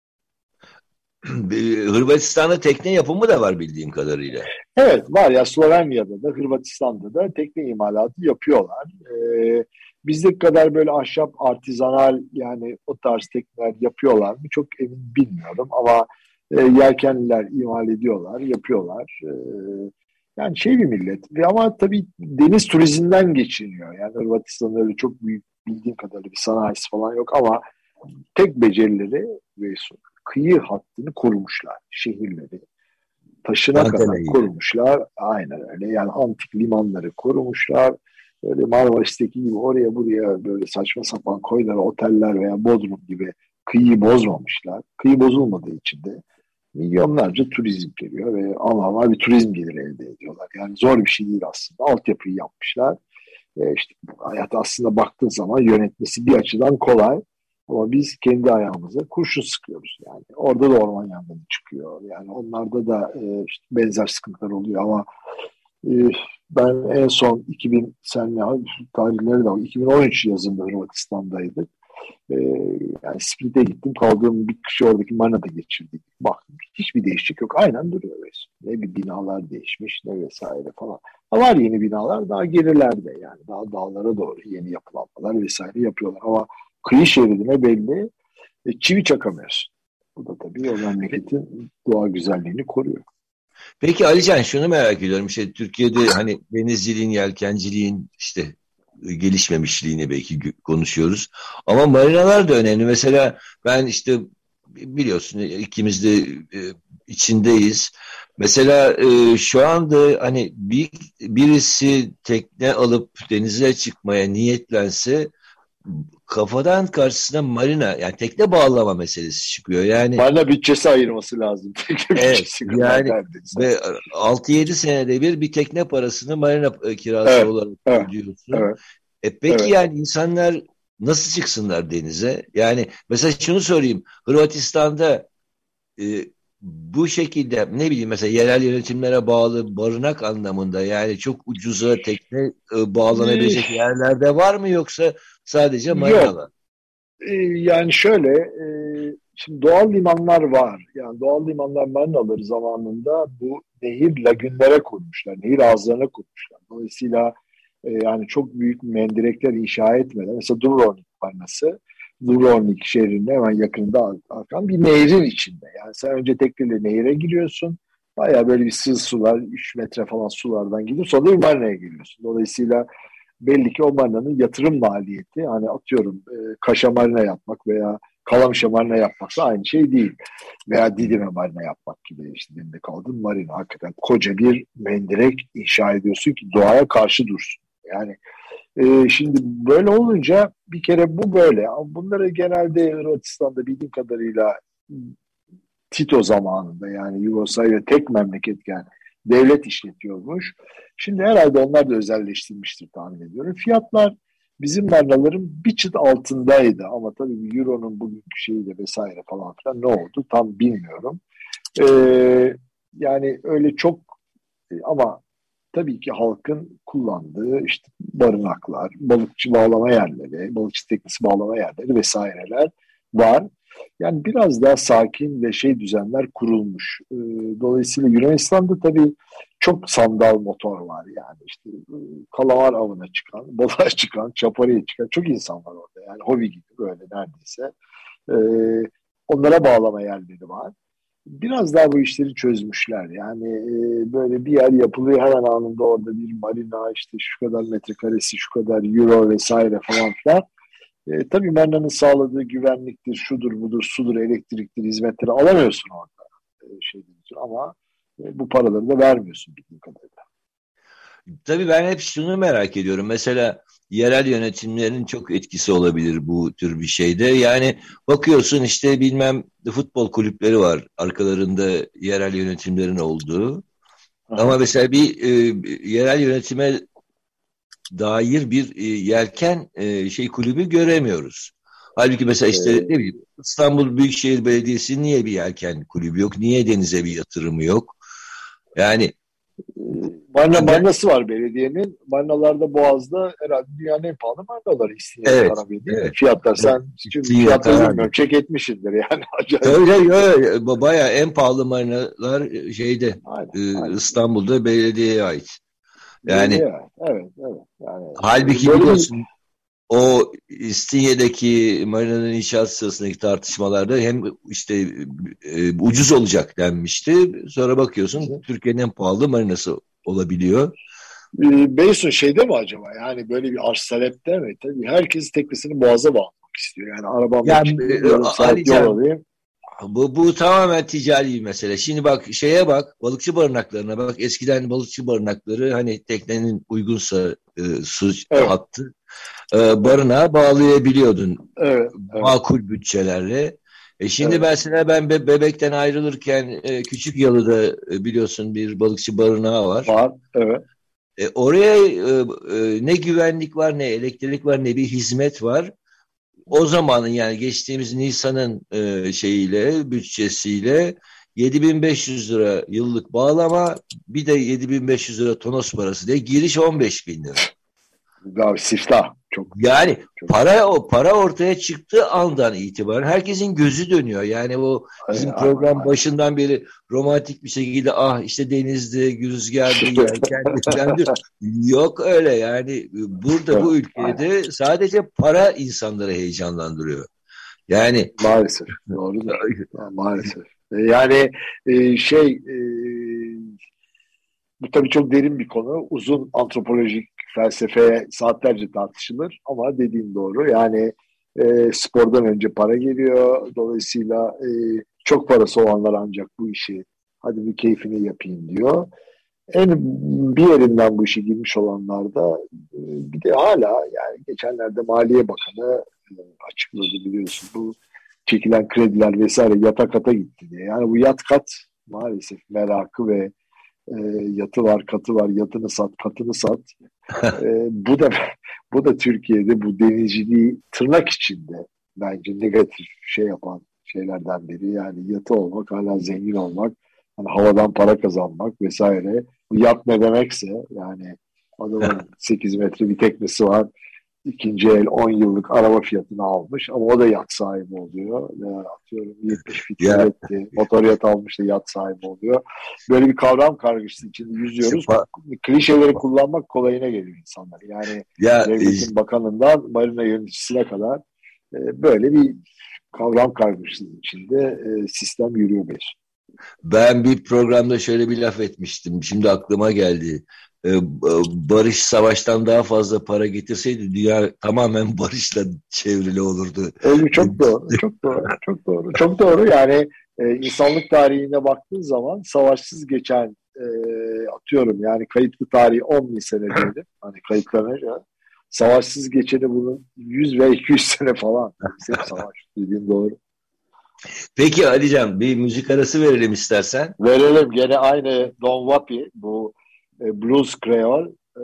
Speaker 2: Hırvatistan'da tekne yapımı da var bildiğim kadarıyla.
Speaker 3: Evet var ya, Slovenya'da da Hırvatistan'da da tekne imalatı yapıyorlar. Ee, bizdeki kadar böyle ahşap, artizanal yani o tarz tekneler yapıyorlar mı çok emin bilmiyorum ama e, yelkenliler imal ediyorlar, yapıyorlar. Ee, yani şey bir millet ve ama tabii deniz turizminden geçiniyor. Yani Hırvatistan'da öyle çok büyük bildiğim kadarıyla bir sanayisi falan yok ama tek becerileri ve kıyı hattını korumuşlar, şehirleri. Taşına kadar korumuşlar. Aynen öyle. Yani antik limanları korumuşlar. Böyle Marmaris'teki gibi oraya buraya böyle saçma sapan koylar, oteller veya Bodrum gibi kıyıyı bozmamışlar. Kıyı bozulmadığı için de milyonlarca turizm geliyor ve anlamlı bir turizm geliri elde ediyorlar. Yani zor bir şey değil aslında. Altyapıyı yapmışlar. E işte hayat aslında baktığın zaman yönetmesi bir açıdan kolay. Ama biz kendi ayağımıza kurşun sıkıyoruz yani. Orada da orman yangını çıkıyor. Yani onlarda da e, işte benzer sıkıntılar oluyor ama e, ben en son iki bin senle tarihleri de iki bin on üç yazında Hırvatistan'daydık. E, yani Split'e gittim. Kaldığım bir kışı oradaki Marina'da geçirdik. Baktım hiçbir değişiklik yok. Aynen duruyor. Ne bir binalar değişmiş ne vesaire falan. Ha, var yeni binalar daha gerilerde yani. Daha dağlara doğru yeni yapılanmalar vesaire yapıyorlar ama kıyı şeridine belli e, çivi çakamıyorsun. Bu da tabii o memleketin doğa güzelliğini koruyor.
Speaker 2: Peki Alican şunu merak ediyorum. İşte Türkiye'de hani denizciliğin, yelkenciliğin işte gelişmemişliğini belki konuşuyoruz. Ama marinalar da önemli. Mesela ben işte biliyorsun ikimiz de e, içindeyiz. Mesela e, şu anda hani bir, birisi tekne alıp denize çıkmaya niyetlense kafadan karşısına marina yani tekne bağlama meselesi çıkıyor. Yani
Speaker 3: marina bütçesi ayırması lazım.
Speaker 2: Evet, yani ve altı yedi senede bir bir tekne parasını marina kirası evet, olarak evet, ödüyorsun. Evet, e peki evet. Yani insanlar nasıl çıksınlar denize? Yani mesela şunu sorayım. Hırvatistan'da e, bu şekilde ne bileyim mesela yerel yönetimlere bağlı barınak anlamında yani çok ucuza tekne e, bağlanabilecek yerlerde var mı yoksa sadece marinalar?
Speaker 3: Yok. Ee, yani şöyle e, şimdi doğal limanlar var. Yani doğal limanlar marinaları zamanında bu nehir lagünlere kurmuşlar. Nehir ağızlarına kurmuşlar. Dolayısıyla e, yani çok büyük mendirekler inşa etmeden mesela Dubrovnik marinası Dubrovnik şehrinin hemen yakınında akan bir nehrin içinde. Yani sen önce tekneyle nehire giriyorsun. Bayağı böyle bir sığ sular, üç metre falan sulardan gidip sonra bir marinaya giriyorsun. Dolayısıyla belli ki o marinanın yatırım maliyeti hani atıyorum e, Kaş'a marina yapmak veya Kalamış'a marina yapmakla aynı şey değil. Veya Didim'e marina yapmak gibi işte Didim'de kaldın marina. Hakikaten koca bir mendirek inşa ediyorsun ki doğaya karşı dursun. Yani e, şimdi böyle olunca bir kere bu böyle. Ama bunları genelde Hırvatistan'da bildiğim kadarıyla Tito zamanında yani Yugoslavya tek memleketken devlet işletiyormuş. Şimdi herhalde onlar da özelleştirmiştir tahmin ediyorum. Fiyatlar bizim marinaların bir çıt altındaydı ama tabii Euro'nun bugünkü şeyiyle vesaire falan filan ne oldu tam bilmiyorum. Ee, yani öyle çok ama tabii ki halkın kullandığı işte barınaklar, balıkçı bağlama yerleri, balıkçı teknesi bağlama yerleri vesaireler var. Yani biraz daha sakin ve şey düzenler kurulmuş. Ee, dolayısıyla Yunanistan'da tabii çok sandal motor var yani. İşte kalamar avına çıkan, balığa çıkan, çaparıya çıkan çok insan var orada. Yani hobi gibi böyle neredeyse. Ee, onlara bağlama yerleri var. Biraz daha bu işleri çözmüşler. Yani e, böyle bir yer yapılıyor hemen anında orada bir marina işte şu kadar metrekaresi, şu kadar euro vesaire falan filan. E, tabii marinanın sağladığı güvenliktir, şudur budur, sudur, elektriktir, hizmetleri alamıyorsun orada. E, şey ama e, bu paraları da vermiyorsun bildiğim kadarıyla.
Speaker 2: Tabii ben hep şunu merak ediyorum. Mesela yerel yönetimlerin çok etkisi olabilir bu tür bir şeyde. Yani bakıyorsun işte bilmem futbol kulüpleri var. Arkalarında yerel yönetimlerin olduğu. Aha. Ama mesela bir e, yerel yönetime dair bir e, yelken e, şey kulübü göremiyoruz. Halbuki mesela işte ee, ne bileyim İstanbul Büyükşehir Belediyesi niye bir yelken kulübü yok? Niye denize bir yatırımı yok? Yani
Speaker 3: Marina, marinası var belediyenin. Marinalarda Boğaz'da herhalde dünyanın en pahalı marinaları İstinye
Speaker 2: evet,
Speaker 3: Karabey değil
Speaker 2: evet,
Speaker 3: mi? Fiyatlar sen
Speaker 2: evet,
Speaker 3: fiyatları bilmiyorum. Çek etmişsindir yani.
Speaker 2: Öyle öyle. Bayağı en pahalı marinalar şeyde aynen, e, aynen. İstanbul'da belediyeye ait. Yani
Speaker 3: belediye, evet, evet. Yani,
Speaker 2: halbuki biliyorsun o İstinye'deki marinanın inşaat sırasındaki tartışmalarda hem işte e, ucuz olacak denmişti. Sonra bakıyorsun evet. Türkiye'nin en pahalı marinası olabiliyor.
Speaker 3: E, Beysun şeyde mi acaba? Yani böyle bir arz talepte mi? Tabii herkes teknesini Boğaz'a bağlamak istiyor. Yani arabamla yani, çıktım, yarım saat yol alayım.
Speaker 2: Bu, bu tamamen ticari bir mesele. Şimdi bak şeye bak, balıkçı barınaklarına bak. Eskiden balıkçı barınakları hani teknenin uygunsa e, su evet. hattı e, barınağa bağlayabiliyordun.
Speaker 3: Evet, evet.
Speaker 2: Makul bütçelerle. E şimdi evet. mesela ben be, bebekten ayrılırken e, Küçük Yalı'da e, biliyorsun bir balıkçı barınağı var.
Speaker 3: Var, evet.
Speaker 2: E, oraya e, e, ne güvenlik var, ne elektrik var, ne bir hizmet var. O zamanın yani geçtiğimiz Nisan'ın e, şeyiyle, bütçesiyle yedi bin beş yüz lira yıllık bağlama, bir de yedi bin beş yüz lira tonos parası diye giriş on beş bin lira.
Speaker 3: Daha siftah. Çok,
Speaker 2: yani
Speaker 3: çok.
Speaker 2: para o para ortaya çıktığı andan itibaren herkesin gözü dönüyor. Yani o bizim aynen, program aynen. başından beri romantik bir şekilde ah işte denizde, rüzgarda, yelkenli yok öyle yani burada bu ülkede aynen. sadece para insanları heyecanlandırıyor. Yani
Speaker 3: maalesef doğrudur. Yani, maalesef. Yani e, şey e, bu tabii çok derin bir konu. Uzun antropolojik felsefeye saatlerce tartışılır ama dediğim doğru. Yani e, spordan önce para geliyor. Dolayısıyla e, çok parası olanlar ancak bu işi hadi bir keyfini yapayım diyor. En bir yerinden bu işe girmiş olanlar da e, bir de hala yani geçenlerde Maliye Bakanı e, açıkladı biliyorsun bu çekilen krediler vesaire yata kata gitti diye. Yani bu yat kat maalesef merakı ve E, yatı var, katı var, yatını sat, katını sat. e, bu da bu da Türkiye'de bu denizciliği tırnak içinde bence negatif şey yapan şeylerden biri. Yani yatı olmak, hala zengin olmak, yani havadan para kazanmak vesaire. Bu yat ne demekse yani adamın sekiz metre bir teknesi var. İkinci el on yıllık araba fiyatını almış ama o da yat sahibi oluyor. Yani atıyorum yetmiş fitretti, motor yat almış da yat sahibi oluyor. Böyle bir kavram kargaşası içinde yüzüyoruz. Klişeleri kullanmak kolayına geliyor insanlar. Yani ya, devletin e... bakanından marina yöneticisine kadar e, böyle bir kavram kargaşası içinde e, sistem yürüyor beş.
Speaker 2: Ben bir programda şöyle bir laf etmiştim. Şimdi aklıma geldi. e, barış savaştan daha fazla para getirseydi dünya tamamen barışla çevrili olurdu.
Speaker 3: Evet, çok doğru, çok doğru, çok doğru, çok doğru. Yani e, insanlık tarihine baktığın zaman savaşsız geçen e, atıyorum yani kayıtlı tarihi on bin sene diyelim. Hani kayıtlarına savaşsız geçeni bunun yüz ve iki yüz sene falan. Hep savaş dediğin doğru.
Speaker 2: Peki Alican, bir müzik arası verelim istersen.
Speaker 3: Verelim gene aynı Don Wapi, bu e, Blues Creole, e,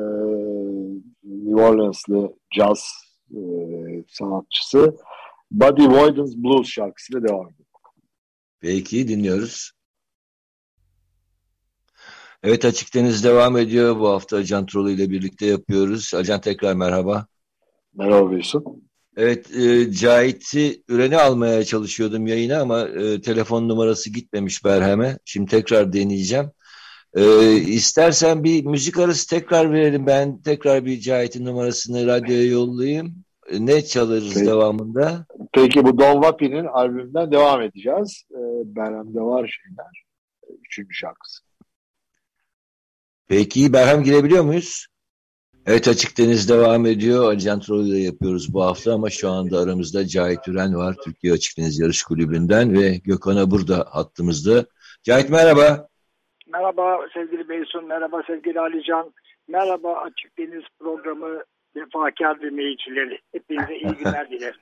Speaker 3: New Orleans'lı caz e, sanatçısı Buddy Boyd's Blues şarkısıyla devam ediyor.
Speaker 2: Peki, dinliyoruz. Evet, Açık Deniz devam ediyor. Bu hafta Acan Trolu ile birlikte yapıyoruz. Acan, tekrar merhaba.
Speaker 3: Merhaba Beysun.
Speaker 2: Evet, e, Cahit'i Üren'i almaya çalışıyordum yayına ama e, telefon numarası gitmemiş Berhem'e. Şimdi tekrar deneyeceğim. E, istersen bir müzik arası tekrar verelim. Ben tekrar bir Cahit'in numarasını radyoya yollayayım. E, ne çalarız
Speaker 3: Peki.
Speaker 2: devamında?
Speaker 3: Peki, bu Don Wapi'nin albümünden devam edeceğiz. E, Berham'da var şeyler. Üçüncü şarkısı.
Speaker 2: Peki, Berhem girebiliyor muyuz? Evet, Açık Deniz devam ediyor. Acan Trolu ile yapıyoruz bu hafta ama şu anda aramızda Cahit Üren var. Türkiye Açık Deniz Yarış Kulübü'nden ve Gökhan burada hattımızda. Cahit, merhaba.
Speaker 4: Merhaba sevgili Beysun, merhaba sevgili Alican, merhaba Açık Deniz programı vefakar dinleyicileri. Hepinize iyi günler dilerim.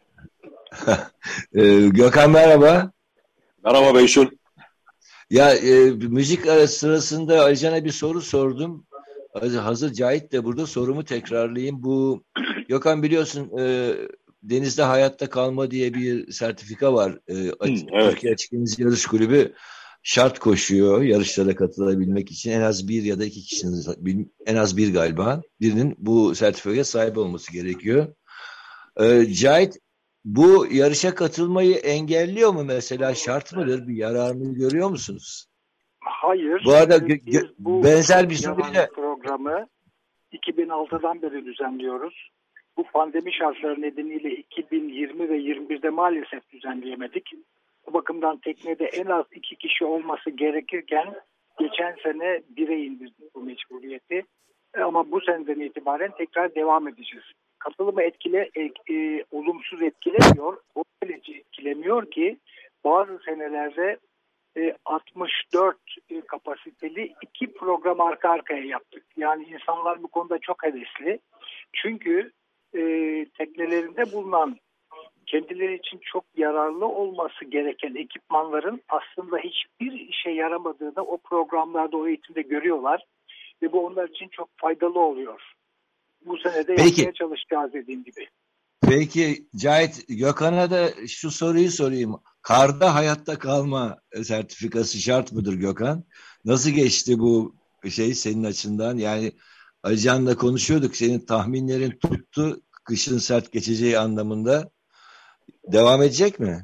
Speaker 2: ee, Gökhan merhaba.
Speaker 5: Merhaba Beysun.
Speaker 2: Ya e, müzik arası sırasında Alican'a bir soru sordum. Hazır Cahit de burada, sorumu tekrarlayayım. Bu Gökhan, biliyorsun e, denizde hayatta kalma diye bir sertifika var. E, Açık,
Speaker 5: evet.
Speaker 2: Türkiye Açık Deniz Yarış Kulübü şart koşuyor yarışlara katılabilmek için. En az bir ya da iki kişinin, en az bir galiba, birinin bu sertifikaya sahip olması gerekiyor. E, Cahit, bu yarışa katılmayı engelliyor mu mesela? Şart mıdır? Bir yararını görüyor musunuz?
Speaker 4: Hayır.
Speaker 2: Bu arada gö- gö-
Speaker 4: bu
Speaker 2: benzer bir soruyla
Speaker 4: programı iki bin altıdan beri düzenliyoruz. Bu pandemi şartları nedeniyle iki bin yirmi ve yirmi birde maalesef düzenleyemedik. Bu bakımdan teknede en az iki kişi olması gerekirken geçen sene bire indirdik bu mecburiyeti. Ama bu seneden itibaren tekrar devam edeceğiz. Katılımı etkile, e, e, olumsuz etkilemiyor. O derece etkilemiyor ki bazı senelerde e, altmış dört e, kapasiteli iki program arka arkaya yaptık. Yani insanlar bu konuda çok hevesli. Çünkü e, teknelerinde bulunan kendileri için çok yararlı olması gereken ekipmanların aslında hiçbir işe yaramadığını o programlarda, o eğitimde görüyorlar. Ve bu onlar için çok faydalı oluyor. Bu sene de
Speaker 2: Peki.
Speaker 4: yapmaya çalışacağız dediğim gibi.
Speaker 2: Peki Cahit, Gökhan'a da şu soruyu sorayım. Karda hayatta kalma sertifikası şart mıdır Gökhan? Nasıl geçti bu şey senin açından? Yani Alican'la konuşuyorduk. Senin tahminlerin tuttu. Kışın sert geçeceği anlamında. Devam edecek mi?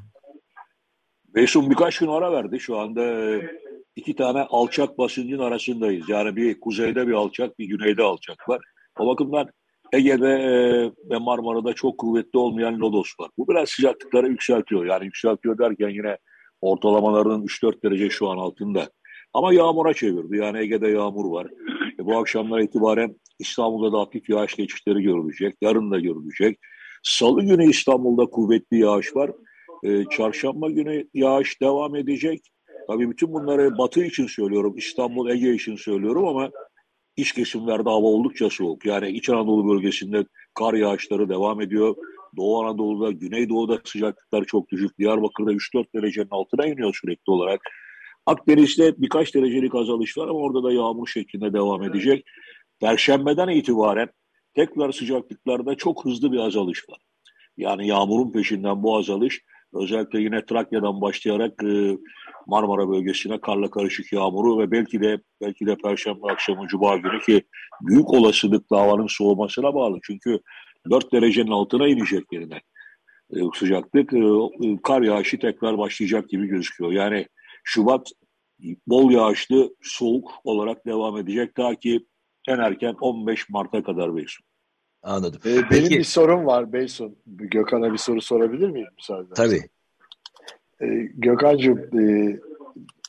Speaker 5: Beysun birkaç gün ara verdi. Şu anda iki tane alçak basıncın arasındayız. Yani bir kuzeyde bir alçak, bir güneyde alçak var. O bakımdan Ege'de ve Marmara'da çok kuvvetli olmayan lodos var. Bu biraz sıcaklıkları yükseltiyor. Yani yükseltiyor derken yine ortalamaların üç dört derece şu an altında. Ama yağmura çevirdi. Yani Ege'de yağmur var. E bu akşamdan itibaren İstanbul'da da hafif yağış geçişleri görülecek. Yarın da görülecek. Salı günü İstanbul'da kuvvetli yağış var. E, çarşamba günü yağış devam edecek. Tabii bütün bunları Batı için söylüyorum. İstanbul, Ege için söylüyorum ama İç kesimlerde hava oldukça soğuk. Yani İç Anadolu bölgesinde kar yağışları devam ediyor. Doğu Anadolu'da, Güneydoğu'da sıcaklıklar çok düşük. Diyarbakır'da üç dört derecenin altına iniyor sürekli olarak. Akdeniz'de birkaç derecelik azalış var ama orada da yağmur şeklinde devam edecek. Perşembeden itibaren tekrar sıcaklıklarda çok hızlı bir azalış var. Yani yağmurun peşinden bu azalış özellikle yine Trakya'dan başlayarak Marmara bölgesine karla karışık yağmuru ve belki de belki de Perşembe akşamı Cuma günü, ki büyük olasılıkla havanın soğumasına bağlı. Çünkü dört derecenin altına inecek yerine sıcaklık, kar yağışı tekrar başlayacak gibi gözüküyor. Yani Şubat bol yağışlı, soğuk olarak devam edecek ta ki en erken on beş Mart'a kadar Beysun.
Speaker 2: Anladım.
Speaker 3: Ee, benim
Speaker 2: Peki.
Speaker 3: bir sorum var Beysun. Gökhan'a bir soru sorabilir miyim müsaade?
Speaker 2: Tabii.
Speaker 3: Ee, Gökhan'cığım, e,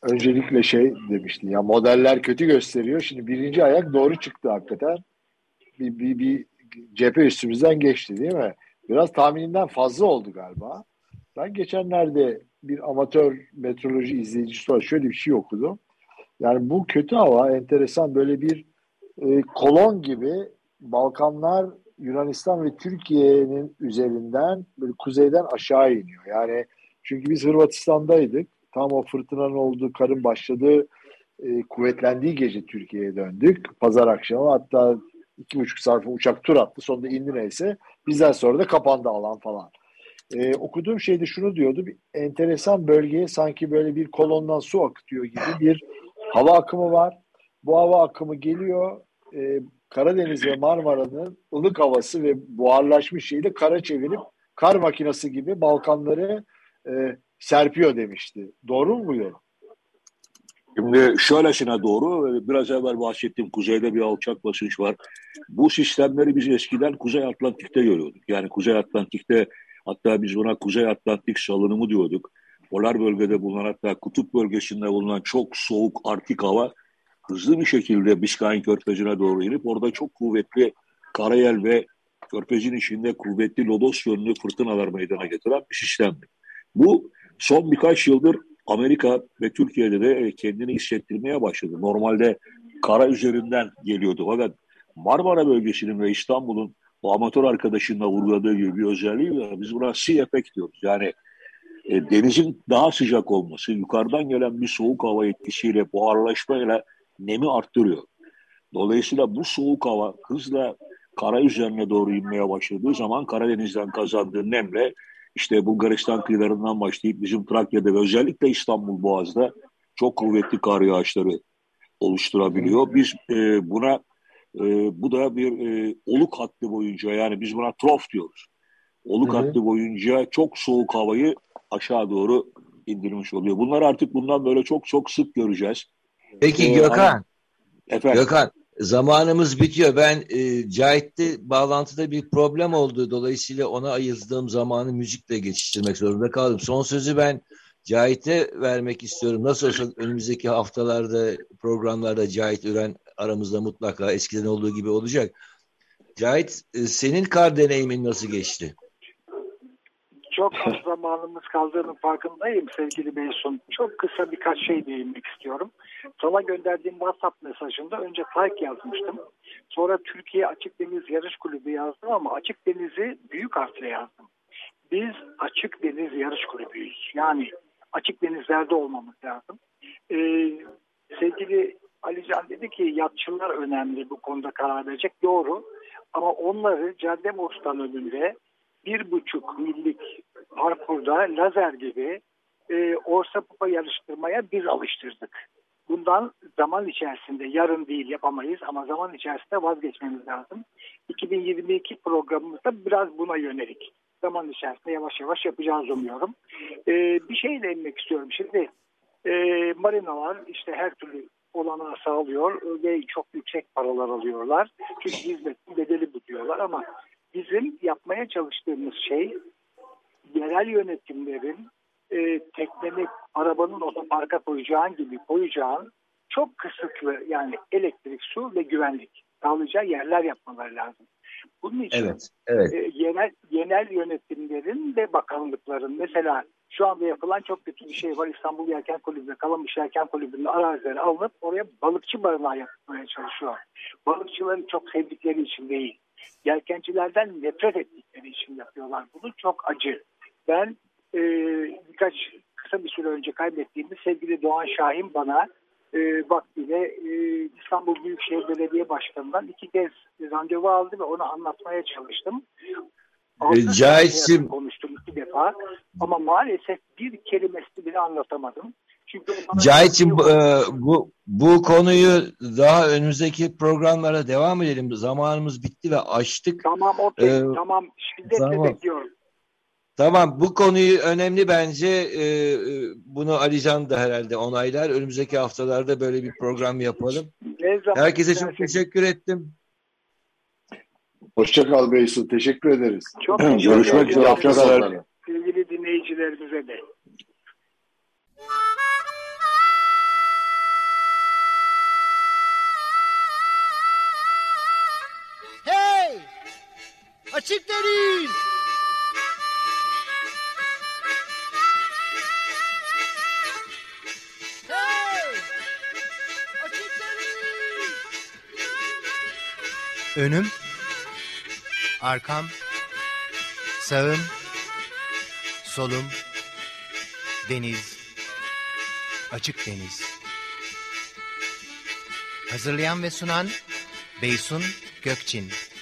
Speaker 3: öncelikle şey demiştin ya, modeller kötü gösteriyor. Şimdi birinci ayak doğru çıktı hakikaten. Bir, bir, bir cephe üstümüzden geçti değil mi? Biraz tahmininden fazla oldu galiba. Ben geçenlerde bir amatör meteoroloji izleyicisi olarak şöyle bir şey okudum. Yani bu kötü hava enteresan, böyle bir e, kolon gibi Balkanlar, Yunanistan ve Türkiye'nin üzerinden böyle kuzeyden aşağı iniyor. Yani çünkü biz Hırvatistan'daydık. Tam o fırtınanın olduğu, karın başladığı, e, kuvvetlendiği gece Türkiye'ye döndük. Pazar akşamı, hatta iki buçuk saat uçak tur attı. Sonunda indi neyse. Bizden sonra da kapandı alan falan. Ee, okuduğum şeyde şunu diyordu. Bir enteresan bölgeye sanki böyle bir kolondan su akıtıyor gibi bir hava akımı var. Bu hava akımı geliyor. E, Karadeniz ve Marmara'nın ılık havası ve buharlaşmış şeyi de kara çevirip kar makinesi gibi Balkanları e, serpiyor demişti. Doğru mu bu yorum?
Speaker 5: Şimdi şöylesine doğru, biraz evvel bahsettiğim kuzeyde bir alçak basınç var. Bu sistemleri biz eskiden Kuzey Atlantik'te görüyorduk. Yani Kuzey Atlantik'te, hatta biz buna Kuzey Atlantik salınımı diyorduk. Polar bölgede bulunan, hatta kutup bölgesinde bulunan çok soğuk Arktik hava hızlı bir şekilde Biskay Körfezi'ne doğru inip orada çok kuvvetli karayel ve Körfez'in içinde kuvvetli lodos yönlü fırtınalar meydana getiren bir sistemdi. Bu son birkaç yıldır Amerika ve Türkiye'de de kendini hissettirmeye başladı. Normalde kara üzerinden geliyordu. Fakat Marmara bölgesinin ve İstanbul'un o amatör arkadaşınla vurguladığı gibi bir özelliği var. Biz buna sea effect diyoruz. Yani e, denizin daha sıcak olması, yukarıdan gelen bir soğuk hava etkisiyle, buharlaşmayla nemi arttırıyor. Dolayısıyla bu soğuk hava hızla kara üzerine doğru inmeye başladığı zaman Karadeniz'den kazandığı nemle işte Bulgaristan kıyılarından başlayıp bizim Trakya'da ve özellikle İstanbul Boğaz'da çok kuvvetli kar yağışları oluşturabiliyor. Biz e, buna e, bu da bir e, oluk hattı boyunca, yani biz buna trof diyoruz. Oluk hı hı. hattı boyunca çok soğuk havayı aşağı doğru indirmiş oluyor. Bunları artık bundan böyle çok çok sık göreceğiz.
Speaker 2: Peki ee, Gökhan, hani,
Speaker 5: efendim?
Speaker 2: Gökhan, zamanımız bitiyor. Ben e, Cahit'te bağlantıda bir problem oldu. Dolayısıyla ona ayırdığım zamanı müzikle geçiştirmek zorunda kaldım. Son sözü ben Cahit'e vermek istiyorum. Nasıl olsa önümüzdeki haftalarda programlarda Cahit Üren aramızda mutlaka eskiden olduğu gibi olacak. Cahit, e, senin kar deneyimin nasıl geçti?
Speaker 4: Çok az zamanımız kaldığının farkındayım sevgili Beysun. Çok kısa birkaç şey değinmek istiyorum. Sana gönderdiğim WhatsApp mesajında önce Tayk yazmıştım. Sonra Türkiye Açık Deniz Yarış Kulübü yazdım ama Açık Deniz'i büyük harfle yazdım. Biz Açık Deniz Yarış Kulübüyüz. Yani açık denizlerde olmamız lazım. Ee, sevgili Alican dedi ki yatçılar önemli bu konuda karar verecek. Doğru. Ama onları Caddebostan önünde bir buçuk millik parkurda lazer gibi e, orta pupa yarıştırmaya biz alıştırdık. Bundan zaman içerisinde, yarın değil yapamayız ama zaman içerisinde vazgeçmemiz lazım. iki bin yirmi iki programımızda biraz buna yönelik. Zaman içerisinde yavaş yavaş yapacağız umuyorum. E, bir şey de inmek istiyorum. Şimdi e, marinalar işte her türlü olanağı sağlıyor ve çok yüksek paralar alıyorlar. Çünkü hizmetin bedeli bu diyorlar ama bizim yapmaya çalıştığımız şey yerel yönetimlerin e, tekneni arabanın otoparka koyacağın gibi koyacağın çok kısıtlı, yani elektrik, su ve güvenlik sağlayacağı yerler yapmaları lazım. Bunun için
Speaker 2: evet, evet.
Speaker 4: E, yerel, yerel yönetimlerin ve bakanlıkların, mesela şu anda yapılan çok kötü bir şey var. İstanbul Yelken Kulübü'nde, Kalamış Yelken Kulübü'nün arazileri alınıp oraya balıkçı barınağı yapmaya çalışıyor. Balıkçıları çok sevdikleri için değil, yelkencilerden nefret ettikleri için yapıyorlar bunu. Çok acı. Ben e, birkaç kısa bir süre önce kaybettiğimiz sevgili Doğan Şahin bana e, vaktiyle e, İstanbul Büyükşehir Belediye Başkanı'ndan iki kez randevu aldı ve onu anlatmaya çalıştım.
Speaker 2: Cahit'cim
Speaker 4: konuştum iki defa ama maalesef bir kelimesini bile anlatamadım. Çünkü
Speaker 2: Cahit'cim bu, bu bu konuyu daha önümüzdeki programlara devam edelim. Zamanımız bitti ve açtık.
Speaker 4: Tamam, okey.
Speaker 2: Ee,
Speaker 4: tamam. Şiddetle
Speaker 2: tamam.
Speaker 4: bekliyorum.
Speaker 2: Tamam, bu konuyu önemli bence. Ee, bunu Alican da herhalde onaylar. Önümüzdeki haftalarda böyle bir program yapalım. Herkese çok teşekkür ettim.
Speaker 3: Hoşça kal Beysun. Teşekkür ederiz.
Speaker 4: Çok
Speaker 5: görüşmek üzere.
Speaker 4: Sevgili dinleyicilerimize de.
Speaker 1: Hey! Açık deniz! Hey! Açık deniz! Önüm, arkam, sağım, solum, deniz, açık deniz. Hazırlayan ve sunan Beysun Gökçin.